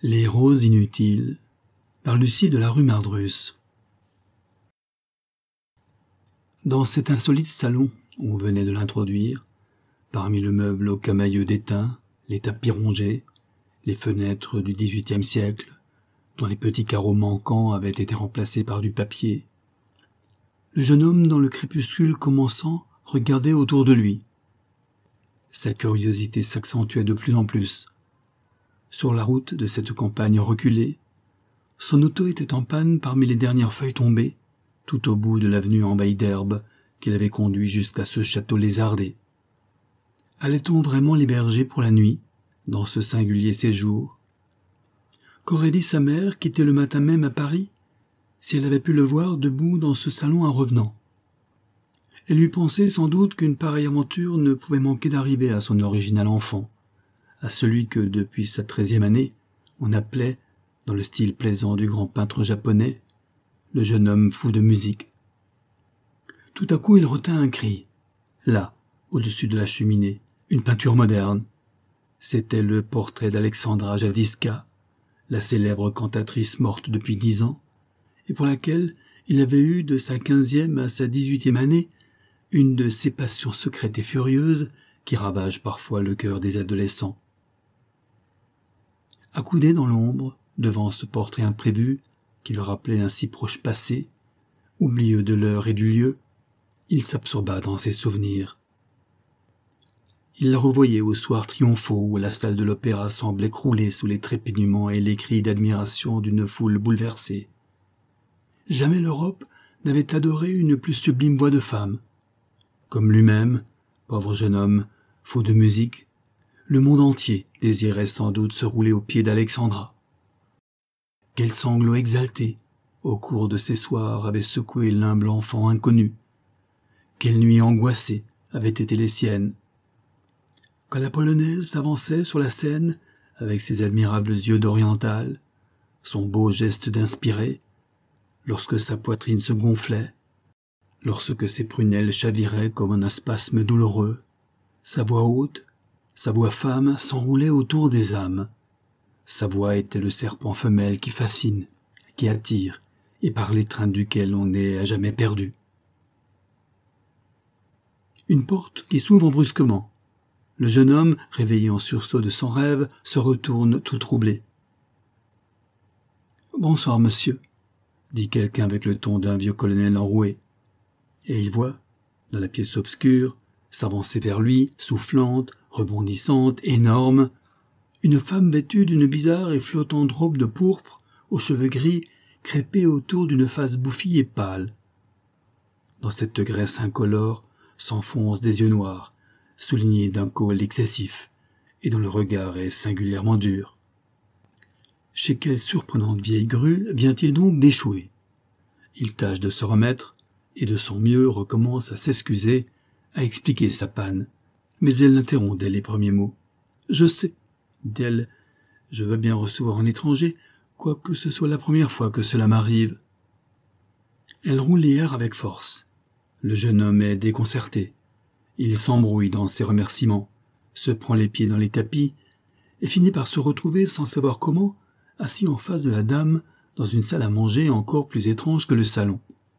Les roses inutiles, par Lucie de la rue Mardrus. Dans cet insolite salon où on venait de l'introduire, parmi le meuble aux camailleux déteints, les tapis rongés, les fenêtres du XVIIIe siècle, dont les petits carreaux manquants avaient été remplacés par du papier, le jeune homme, dans le crépuscule commençant, regardait autour de lui. Sa curiosité s'accentuait de plus en plus. Sur la route de cette campagne reculée, son auto était en panne parmi les dernières feuilles tombées, tout au bout de l'avenue embaie d'herbe qui l'avait conduit jusqu'à ce château lézardé. Allait-on vraiment l'héberger pour la nuit, dans ce singulier séjour? Qu'aurait dit sa mère, quittée le matin même à Paris, si elle avait pu le voir debout dans ce salon en revenant? Elle lui pensait sans doute qu'une pareille aventure ne pouvait manquer d'arriver à son original enfant, à celui que, depuis sa 13e année, on appelait, dans le style plaisant du grand peintre japonais, le jeune homme fou de musique. Tout à coup il retint un cri. Là, au-dessus de la cheminée, une peinture moderne. C'était le portrait d'Alexandra Jadiska, la célèbre cantatrice morte depuis 10 ans, et pour laquelle il avait eu de sa 15e à sa 18e année une de ces passions secrètes et furieuses qui ravagent parfois le cœur des adolescents. Accoudé dans l'ombre, devant ce portrait imprévu, qui le rappelait un si proche passé, oublieux de l'heure et du lieu, il s'absorba dans ses souvenirs. Il la revoyait aux soirs triomphaux où la salle de l'opéra semblait crouler sous les trépignements et les cris d'admiration d'une foule bouleversée. Jamais l'Europe n'avait adoré une plus sublime voix de femme. Comme lui-même, pauvre jeune homme, fou de musique, le monde entier désirait sans doute se rouler aux pieds d'Alexandra. Quels sanglots exaltés, au cours de ces soirs, avaient secoué l'humble enfant inconnu. Quelles nuits angoissées avaient été les siennes. Quand la polonaise s'avançait sur la scène, avec ses admirables yeux d'orientale, son beau geste d'inspiré, lorsque sa poitrine se gonflait, lorsque ses prunelles chaviraient comme un spasme douloureux, sa voix haute, sa voix femme s'enroulait autour des âmes. Sa voix était le serpent femelle qui fascine, qui attire, et par l'étreinte duquel on est à jamais perdu. Une porte qui s'ouvre brusquement. Le jeune homme, réveillé en sursaut de son rêve, se retourne tout troublé. « Bonsoir, monsieur », dit quelqu'un avec le ton d'un vieux colonel enroué. Et il voit, dans la pièce obscure, s'avancer vers lui, soufflante, rebondissante, énorme, une femme vêtue d'une bizarre et flottante robe de pourpre, aux cheveux gris, crêpés autour d'une face bouffie et pâle. Dans cette graisse incolore s'enfoncent des yeux noirs, soulignés d'un col excessif, et dont le regard est singulièrement dur. Chez quelle surprenante vieille grue vient-il donc d'échouer? Il tâche de se remettre, et de son mieux recommence à s'excuser, à expliquer sa panne. Mais elle l'interrompt dès les premiers mots. « Je sais, dit-elle, je veux bien recevoir un étranger, quoique ce soit la première fois que cela m'arrive. » Elle roule les airs avec force. Le jeune homme est déconcerté. Il s'embrouille dans ses remerciements, se prend les pieds dans les tapis, et finit par se retrouver sans savoir comment, assis en face de la dame, dans une salle à manger encore plus étrange que le salon.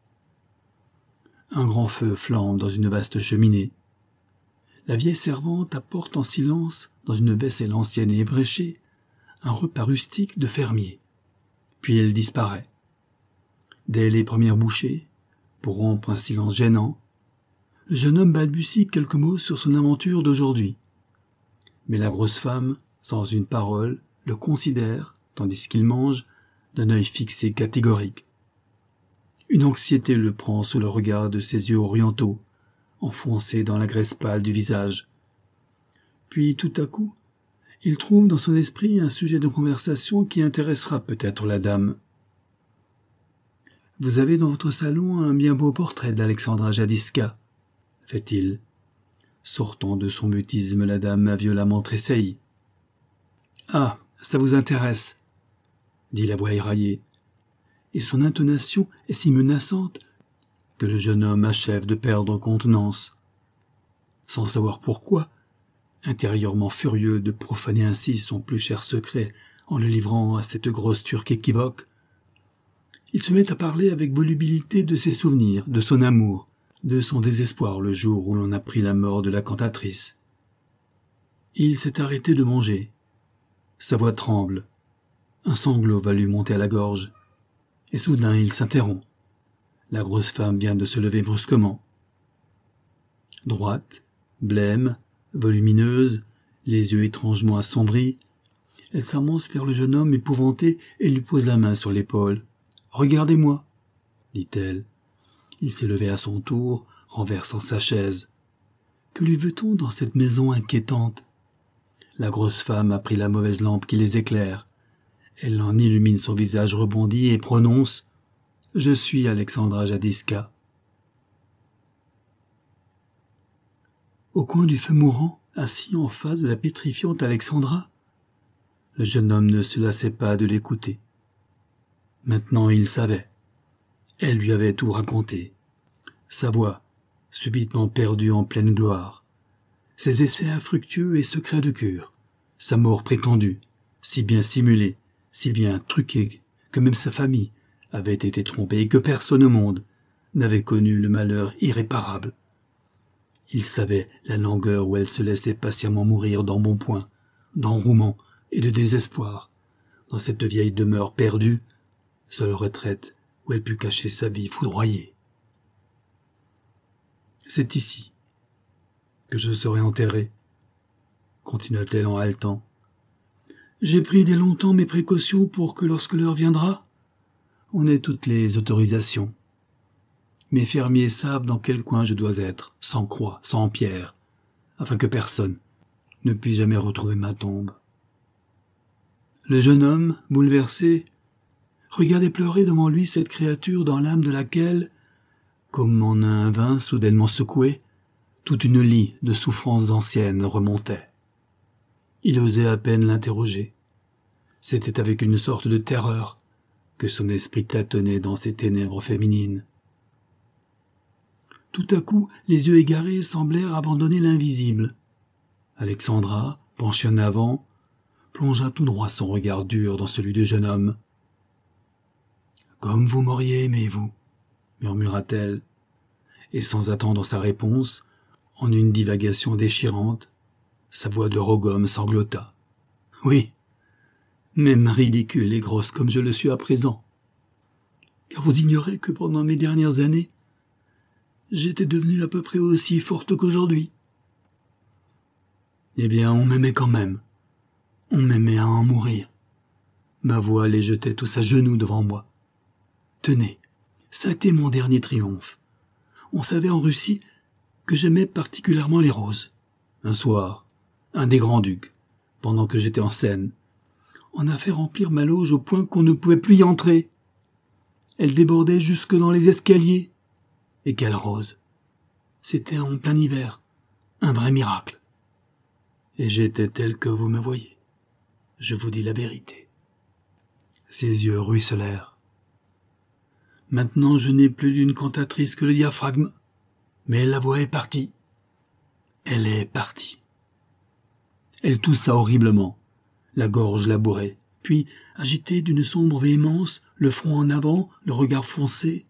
Un grand feu flambe dans une vaste cheminée. La vieille servante apporte en silence, dans une vaisselle ancienne et ébréchée, un repas rustique de fermier. Puis elle disparaît. Dès les premières bouchées, pour rompre un silence gênant, le jeune homme balbutie quelques mots sur son aventure d'aujourd'hui. Mais la grosse femme, sans une parole, le considère, tandis qu'il mange, d'un œil fixe et catégorique. Une anxiété le prend sous le regard de ses yeux orientaux, enfoncés dans la graisse pâle du visage. Puis, tout à coup, il trouve dans son esprit un sujet de conversation qui intéressera peut-être la dame. « Vous avez dans votre salon un bien beau portrait d'Alexandra Jadiska, » fait-il. Sortant de son mutisme, la dame a violemment tressailli. « Ah, ça vous intéresse » dit la voix éraillée, et son intonation est si menaçante que le jeune homme achève de perdre contenance. Sans savoir pourquoi, intérieurement furieux de profaner ainsi son plus cher secret en le livrant à cette grosse turque équivoque. Il se met à parler avec volubilité de ses souvenirs, de son amour, de son désespoir le jour où l'on apprit la mort de la cantatrice. Il s'est arrêté de manger. Sa voix tremble. Un sanglot va lui monter à la gorge. Et soudain il s'interrompt. La grosse femme vient de se lever brusquement. Droite, blême, volumineuse, les yeux étrangement assombris, elle s'avance vers le jeune homme épouvanté et lui pose la main sur l'épaule. « Regardez-moi » dit-elle. Il s'est levé à son tour, renversant sa chaise. Que lui veut-on dans cette maison inquiétante? La grosse femme a pris la mauvaise lampe qui les éclaire. Elle en illumine son visage rebondi et prononce « Je suis Alexandra Jadiska ». Au coin du feu mourant, assis en face de la pétrifiante Alexandra, le jeune homme ne se lassait pas de l'écouter. Maintenant il savait. Elle lui avait tout raconté. Sa voix, subitement perdue en pleine gloire. Ses essais infructueux et secrets de cure. Sa mort prétendue, si bien simulée, si bien truquée, que même sa famille avait été trompée et que personne au monde n'avait connu le malheur irréparable. Il savait la langueur où elle se laissait patiemment mourir d'embonpoint, d'enrouement et de désespoir, dans cette vieille demeure perdue, seule retraite où elle put cacher sa vie foudroyée. « C'est ici que je serai enterré, » continua-t-elle en haletant. « J'ai pris dès longtemps mes précautions pour que lorsque l'heure viendra, on ait toutes les autorisations. Mes fermiers savent dans quel coin je dois être, sans croix, sans pierre, afin que personne ne puisse jamais retrouver ma tombe. » Le jeune homme, bouleversé, regardait pleurer devant lui cette créature dans l'âme de laquelle, comme en un vin soudainement secoué, toute une lie de souffrances anciennes remontait. Il osait à peine l'interroger. C'était avec une sorte de terreur que son esprit tâtonnait dans ces ténèbres féminines. Tout à coup, les yeux égarés semblèrent abandonner l'invisible. Alexandra, penchée en avant, plongea tout droit son regard dur dans celui du jeune homme. « Comme vous m'auriez aimé, vous » murmura-t-elle, et sans attendre sa réponse, en une divagation déchirante, sa voix de rogue-homme sanglota. « Oui, même ridicule et grosse comme je le suis à présent, car vous ignorez que pendant mes dernières années, j'étais devenue à peu près aussi forte qu'aujourd'hui. Eh bien, on m'aimait quand même. On m'aimait à en mourir. Ma voix les jetait tous à genoux devant moi. Tenez, ça a été mon dernier triomphe. On savait en Russie que j'aimais particulièrement les roses. Un soir, un des grands-ducs, pendant que j'étais en scène, en a fait remplir ma loge au point qu'on ne pouvait plus y entrer. Elle débordait jusque dans les escaliers. Et quelle rose! C'était en plein hiver, un vrai miracle. Et j'étais telle que vous me voyez. Je vous dis la vérité. Ses yeux ruisselèrent. Maintenant je n'ai plus d'une cantatrice que le diaphragme, mais la voix est partie. Elle est partie. Elle toussa horriblement, la gorge labourée, puis, agitée d'une sombre véhémence, le front en avant, le regard foncé.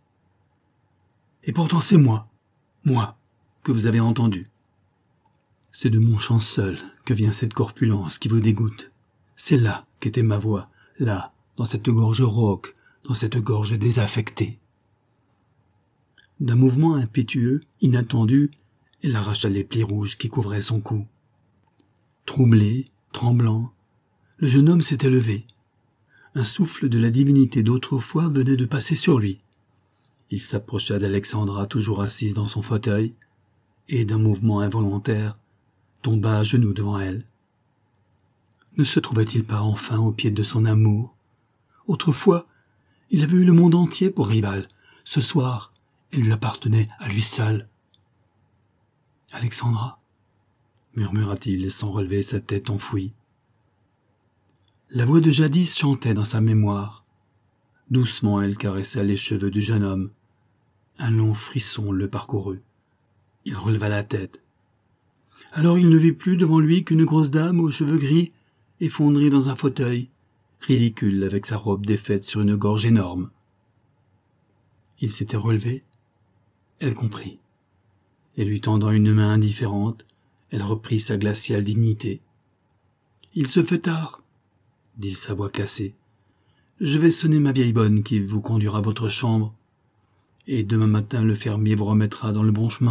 Et pourtant c'est moi, que vous avez entendu. C'est de mon chant seul que vient cette corpulence qui vous dégoûte. C'est là qu'était ma voix, là, dans cette gorge rauque, dans cette gorge désaffectée. D'un mouvement impétueux, inattendu, elle arracha les plis rouges qui couvraient son cou. Troublé, tremblant, le jeune homme s'était levé. Un souffle de la divinité d'autrefois venait de passer sur lui. Il s'approcha d'Alexandra toujours assise dans son fauteuil, et d'un mouvement involontaire, tomba à genoux devant elle. Ne se trouvait-il pas enfin au pied de son amour? Autrefois, il avait eu le monde entier pour rival. Ce soir, elle lui appartenait à lui seul. « Alexandra » murmura-t-il sans relever sa tête enfouie. La voix de jadis chantait dans sa mémoire. Doucement, elle caressa les cheveux du jeune homme. Un long frisson le parcourut. Il releva la tête. Alors il ne vit plus devant lui qu'une grosse dame aux cheveux gris, effondrée dans un fauteuil, ridicule avec sa robe défaite sur une gorge énorme. Il s'était relevé. Elle comprit. Et lui tendant une main indifférente, elle reprit sa glaciale dignité. « Il se fait tard, » dit sa voix cassée. « Je vais sonner ma vieille bonne qui vous conduira à votre chambre, et demain matin le fermier vous remettra dans le bon chemin. »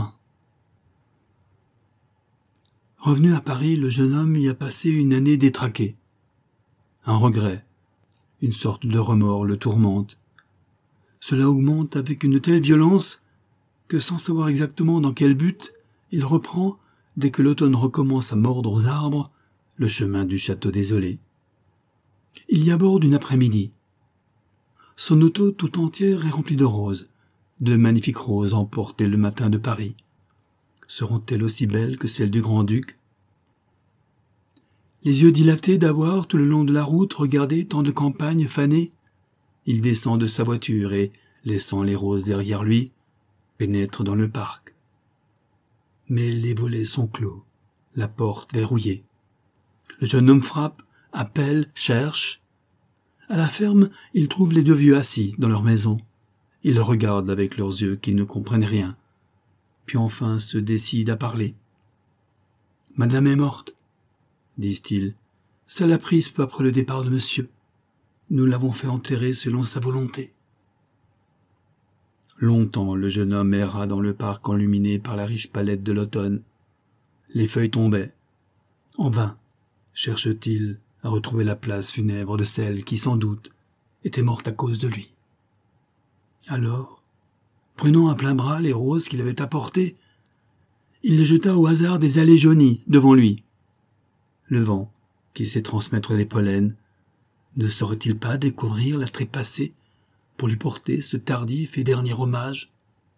Revenu à Paris, le jeune homme y a passé une année détraquée. Un regret, une sorte de remords le tourmente. Cela augmente avec une telle violence que, sans savoir exactement dans quel but, il reprend, dès que l'automne recommence à mordre aux arbres, le chemin du château désolé. Il y aborde une après-midi. Son auto tout entière est remplie de roses, de magnifiques roses emportées le matin de Paris. Seront-elles aussi belles que celles du grand-duc? Les yeux dilatés d'avoir, tout le long de la route, regardé tant de campagnes fanées, il descend de sa voiture et, laissant les roses derrière lui, pénètre dans le parc. Mais les volets sont clos, la porte verrouillée. Le jeune homme frappe, appelle, cherche. À la ferme, il trouve les deux vieux assis dans leur maison. Ils le regardent avec leurs yeux qui ne comprennent rien, puis enfin se décident à parler. « Madame est morte, » disent-ils. « Ça l'a prise peu après le départ de monsieur. Nous l'avons fait enterrer selon sa volonté. » Longtemps le jeune homme erra dans le parc enluminé par la riche palette de l'automne. Les feuilles tombaient. En vain cherche-t-il à retrouver la place funèbre de celle qui, sans doute, était morte à cause de lui. Alors, prenant à plein bras les roses qu'il avait apportées, il les jeta au hasard des allées jaunies devant lui. Le vent, qui sait transmettre les pollens, ne saurait-il pas découvrir la trépassée pour lui porter ce tardif et dernier hommage?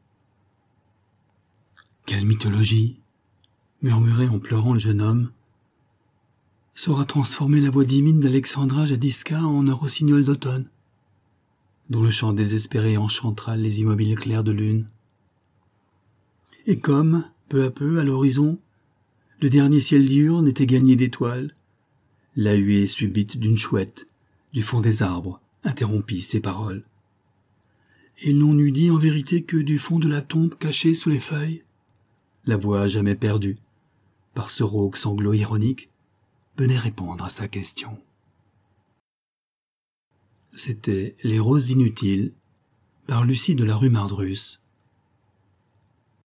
Quelle mythologie, murmurait en pleurant le jeune homme, saura transformer la voix divine d'Alexandra Jadiska en un rossignol d'automne, dont le chant désespéré enchantera les immobiles clairs de lune. Et comme, peu à peu, à l'horizon, le dernier ciel diurne était gagné d'étoiles, la huée subite d'une chouette, du fond des arbres, interrompit ses paroles. Et l'on n'eût dit en vérité que du fond de la tombe cachée sous les feuilles, la voix jamais perdue, par ce rauque sanglot ironique, venait répondre à sa question. C'était Les Roses Inutiles, par Lucie de la rue Mardrus.